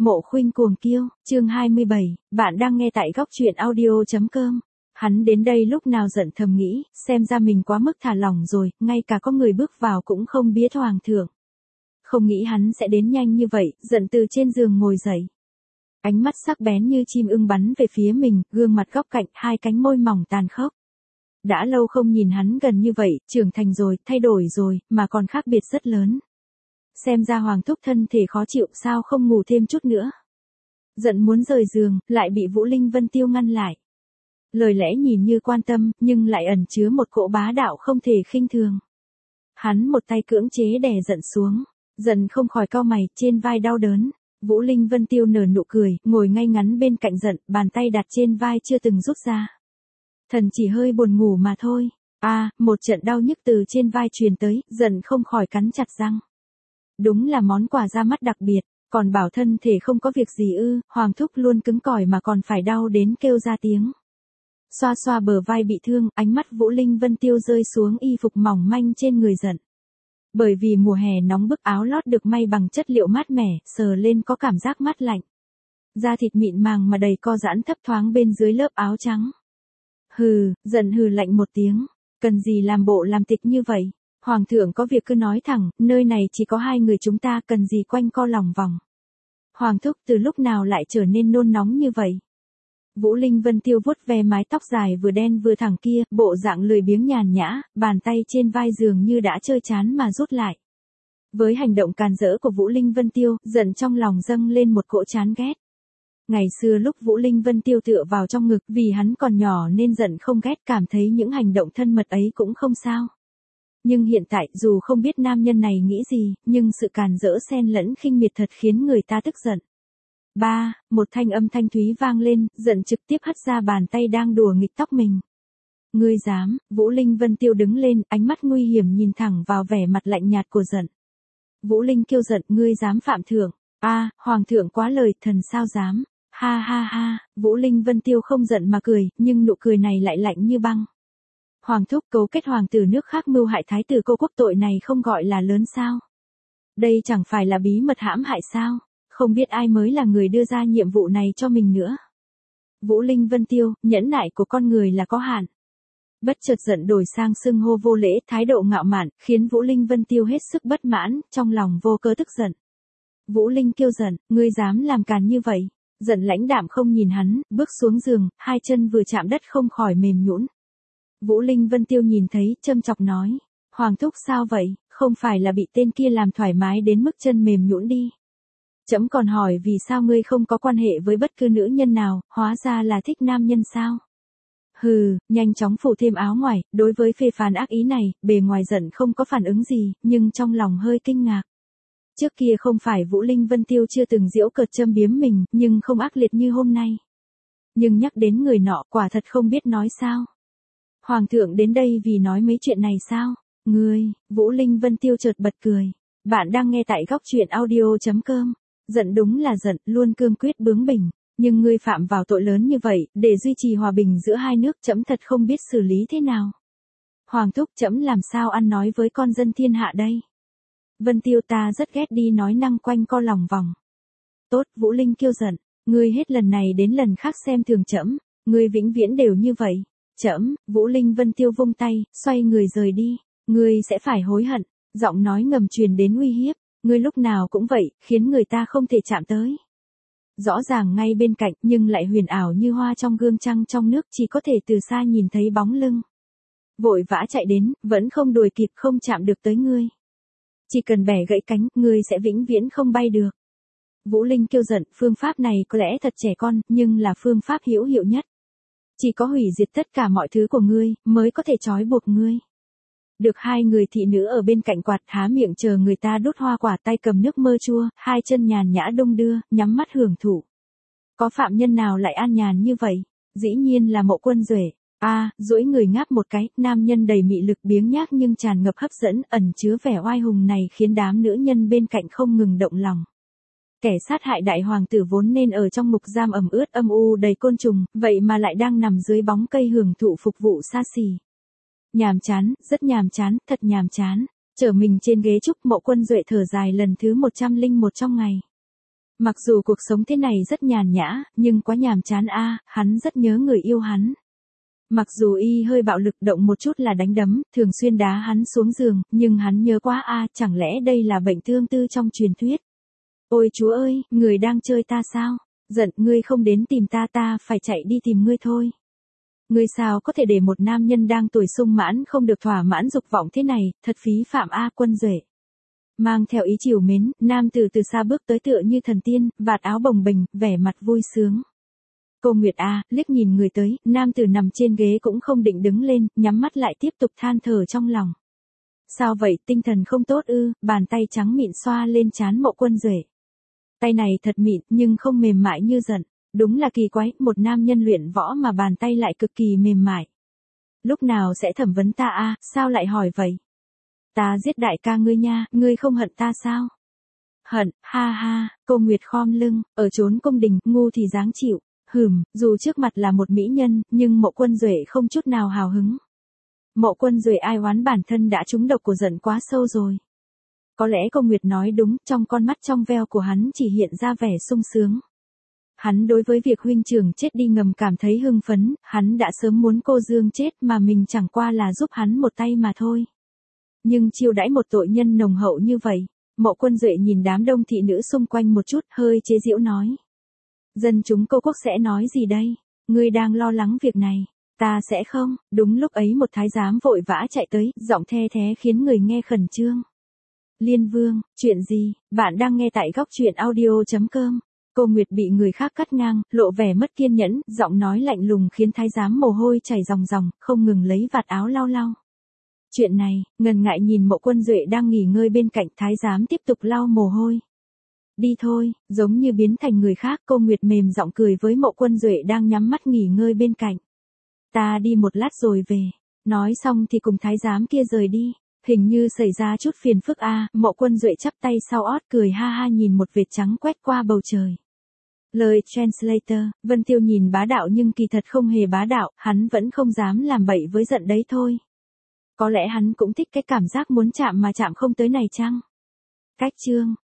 Mộ Khuynh Cuồng Kiêu, chương 27, bạn đang nghe tại góc truyện audio.com. Hắn đến đây lúc nào giận thầm nghĩ, xem ra mình quá mức thả lỏng rồi, ngay cả có người bước vào cũng không biết hoàng thượng. Không nghĩ hắn sẽ đến nhanh như vậy, giận từ trên giường ngồi dậy. Ánh mắt sắc bén như chim ưng bắn về phía mình, gương mặt góc cạnh, hai cánh môi mỏng tàn khốc. Đã lâu không nhìn hắn gần như vậy, trưởng thành rồi, thay đổi rồi, mà còn khác biệt rất lớn. Xem ra hoàng thúc thân thể khó chịu, sao không ngủ thêm chút nữa. Giận muốn rời giường, lại bị Vũ Linh Vân Tiêu ngăn lại. Lời lẽ nhìn như quan tâm, nhưng lại ẩn chứa một cỗ bá đạo không thể khinh thường. Hắn một tay cưỡng chế đè giận xuống, giận không khỏi cau mày, trên vai đau đớn. Vũ Linh Vân Tiêu nở nụ cười, ngồi ngay ngắn bên cạnh giận, bàn tay đặt trên vai chưa từng rút ra. Thần chỉ hơi buồn ngủ mà thôi. Một trận đau nhức từ trên vai truyền tới, giận không khỏi cắn chặt răng. Đúng là món quà ra mắt đặc biệt, còn bảo thân thể không có việc gì ư, hoàng thúc luôn cứng cỏi mà còn phải đau đến kêu ra tiếng. Xoa xoa bờ vai bị thương, ánh mắt Vũ Linh Vân Tiêu rơi xuống y phục mỏng manh trên người giận. Bởi vì mùa hè nóng bức, áo lót được may bằng chất liệu mát mẻ, sờ lên có cảm giác mát lạnh. Da thịt mịn màng mà đầy co giãn thấp thoáng bên dưới lớp áo trắng. Giận hừ lạnh một tiếng, cần gì làm bộ làm tịch như vậy. Hoàng thượng có việc cứ nói thẳng, nơi này chỉ có hai người chúng ta, cần gì quanh co lòng vòng. Hoàng thúc từ lúc nào lại trở nên nôn nóng như vậy. Vũ Linh Vân Tiêu vuốt ve mái tóc dài vừa đen vừa thẳng kia, bộ dạng lười biếng nhàn nhã, bàn tay trên vai dường như đã chơi chán mà rút lại. Với hành động càn rỡ của Vũ Linh Vân Tiêu, giận trong lòng dâng lên một cỗ chán ghét. Ngày xưa lúc Vũ Linh Vân Tiêu tựa vào trong ngực, vì hắn còn nhỏ nên giận không ghét, cảm thấy những hành động thân mật ấy cũng không sao. Nhưng hiện tại, dù không biết nam nhân này nghĩ gì, nhưng sự càn rỡ xen lẫn khinh miệt thật khiến người ta tức giận. Một thanh âm thanh thúy vang lên, giận trực tiếp hất ra bàn tay đang đùa nghịch tóc mình. Ngươi dám? Vũ Linh Vân Tiêu đứng lên, ánh mắt nguy hiểm nhìn thẳng vào vẻ mặt lạnh nhạt của giận. Vũ Linh kêu giận, ngươi dám phạm thượng? Hoàng thượng quá lời, thần sao dám? Ha, Vũ Linh Vân Tiêu không giận mà cười, nhưng nụ cười này lại lạnh như băng. Hoàng thúc cấu kết hoàng tử nước khác mưu hại thái tử cô quốc, tội này không gọi là lớn sao? Đây chẳng phải là bí mật hãm hại sao? Không biết ai mới là người đưa ra nhiệm vụ này cho mình nữa. Vũ Linh Vân Tiêu, nhẫn nại của con người là có hạn. Bất chợt giận đổi sang xưng hô vô lễ, thái độ ngạo mạn, khiến Vũ Linh Vân Tiêu hết sức bất mãn, trong lòng vô cớ tức giận. Vũ Linh kêu giận, ngươi dám làm càn như vậy? Giận lãnh đạm không nhìn hắn, bước xuống giường, hai chân vừa chạm đất không khỏi mềm nhũn. Vũ Linh Vân Tiêu nhìn thấy, châm chọc nói, hoàng thúc sao vậy, không phải là bị tên kia làm thoải mái đến mức chân mềm nhũn đi. Trẫm còn hỏi vì sao ngươi không có quan hệ với bất cứ nữ nhân nào, hóa ra là thích nam nhân sao? Nhanh chóng phủ thêm áo ngoài, đối với phê phán ác ý này, bề ngoài giận không có phản ứng gì, nhưng trong lòng hơi kinh ngạc. Trước kia không phải Vũ Linh Vân Tiêu chưa từng giễu cợt châm biếm mình, nhưng không ác liệt như hôm nay. Nhưng nhắc đến người nọ, quả thật không biết nói sao. Hoàng thượng đến đây vì nói mấy chuyện này sao? Vũ Linh Vân Tiêu chợt bật cười. Bạn đang nghe tại góc truyện audio.com. Giận đúng là giận, luôn cương quyết bướng bỉnh, nhưng ngươi phạm vào tội lớn như vậy, để duy trì hòa bình giữa hai nước, trẫm thật không biết xử lý thế nào. Hoàng thúc, trẫm làm sao ăn nói với con dân thiên hạ đây? Vân Tiêu, ta rất ghét đi nói năng quanh co lòng vòng. Tốt, Vũ Linh kêu giận, ngươi hết lần này đến lần khác xem thường trẫm, ngươi vĩnh viễn đều như vậy. Trẫm, Vũ Linh Vân Tiêu vung tay, xoay người rời đi, ngươi sẽ phải hối hận. Giọng nói ngầm truyền đến uy hiếp. Ngươi lúc nào cũng vậy, khiến người ta không thể chạm tới. Rõ ràng ngay bên cạnh, nhưng lại huyền ảo như hoa trong gương trăng trong nước, chỉ có thể từ xa nhìn thấy bóng lưng. Vội vã chạy đến, vẫn không đuổi kịp, không chạm được tới ngươi. Chỉ cần bẻ gãy cánh, ngươi sẽ vĩnh viễn không bay được. Vũ Linh kêu giận, phương pháp này có lẽ thật trẻ con, nhưng là phương pháp hữu hiệu nhất. Chỉ có hủy diệt tất cả mọi thứ của ngươi, mới có thể trói buộc ngươi. Được hai người thị nữ ở bên cạnh quạt, há miệng chờ người ta đút hoa quả, tay cầm nước mơ chua, hai chân nhàn nhã đung đưa, nhắm mắt hưởng thụ. Có phạm nhân nào lại an nhàn như vậy? Dĩ nhiên là Mộ Quân Duệ. Duỗi người ngáp một cái, nam nhân đầy mị lực biếng nhác nhưng tràn ngập hấp dẫn, ẩn chứa vẻ oai hùng này khiến đám nữ nhân bên cạnh không ngừng động lòng. Kẻ sát hại đại hoàng tử vốn nên ở trong ngục giam ẩm ướt âm u đầy côn trùng, vậy mà lại đang nằm dưới bóng cây hưởng thụ phục vụ xa xỉ. Nhàm chán, rất nhàm chán, thật nhàm chán. Trở mình trên ghế trúc, Mộ Quân Duệ thở dài lần thứ 101 trong ngày. Mặc dù cuộc sống thế này rất nhàn nhã, nhưng quá nhàm chán hắn rất nhớ người yêu hắn. Mặc dù y hơi bạo lực động một chút là đánh đấm, thường xuyên đá hắn xuống giường, nhưng hắn nhớ quá chẳng lẽ đây là bệnh tương tư trong truyền thuyết. Ôi Chúa ơi, người đang chơi ta sao? Giận, ngươi không đến tìm ta phải chạy đi tìm ngươi thôi. Ngươi sao có thể để một nam nhân đang tuổi sung mãn không được thỏa mãn dục vọng thế này, thật phí phạm Quân Duệ. Mang theo ý trìu mến, nam tử từ xa bước tới tựa như thần tiên, vạt áo bồng bềnh, vẻ mặt vui sướng. Cô Nguyệt liếc nhìn người tới, nam tử nằm trên ghế cũng không định đứng lên, nhắm mắt lại tiếp tục than thở trong lòng. Sao vậy, tinh thần không tốt ư? Bàn tay trắng mịn xoa lên trán Mộ Quân Duệ. Tay này thật mịn, nhưng không mềm mại như giận. Đúng là kỳ quái, một nam nhân luyện võ mà bàn tay lại cực kỳ mềm mại. Lúc nào sẽ thẩm vấn ta sao lại hỏi vậy? Ta giết đại ca ngươi nha, ngươi không hận ta sao? Hận, ha ha, cô Nguyệt khom lưng, ở chốn cung đình, ngu thì dáng chịu. Dù trước mặt là một mỹ nhân, nhưng Mộ Quân Duệ không chút nào hào hứng. Mộ Quân Duệ ai oán bản thân đã trúng độc của giận quá sâu rồi. Có lẽ cô Nguyệt nói đúng, trong con mắt trong veo của hắn chỉ hiện ra vẻ sung sướng. Hắn đối với việc huynh trưởng chết đi ngầm cảm thấy hưng phấn, hắn đã sớm muốn cô Dương chết mà mình chẳng qua là giúp hắn một tay mà thôi. Nhưng chiêu đãi một tội nhân nồng hậu như vậy, Mộ Quân Duệ nhìn đám đông thị nữ xung quanh một chút, hơi chế giễu nói. Dân chúng Cô Quốc sẽ nói gì đây? Ngươi đang lo lắng việc này, ta sẽ không. Đúng lúc ấy một thái giám vội vã chạy tới, giọng the thé khiến người nghe khẩn trương. Liên Vương, chuyện gì? Bạn đang nghe tại góc truyện audio.com. Cô Nguyệt bị người khác cắt ngang, lộ vẻ mất kiên nhẫn, giọng nói lạnh lùng khiến thái giám mồ hôi chảy ròng ròng, không ngừng lấy vạt áo lau lau. Chuyện này, ngần ngại nhìn Mộ Quân Duệ đang nghỉ ngơi bên cạnh, thái giám tiếp tục lau mồ hôi. Đi thôi, giống như biến thành người khác, cô Nguyệt mềm giọng cười với Mộ Quân Duệ đang nhắm mắt nghỉ ngơi bên cạnh. Ta đi một lát rồi về. Nói xong thì cùng thái giám kia rời đi. Hình như xảy ra chút phiền phức Mộ Quân Duệ chắp tay sau ót cười ha ha nhìn một vệt trắng quét qua bầu trời. Lời translator, Vân Tiêu nhìn bá đạo nhưng kỳ thật không hề bá đạo, hắn vẫn không dám làm bậy với giận đấy thôi. Có lẽ hắn cũng thích cái cảm giác muốn chạm mà chạm không tới này chăng? Cách chương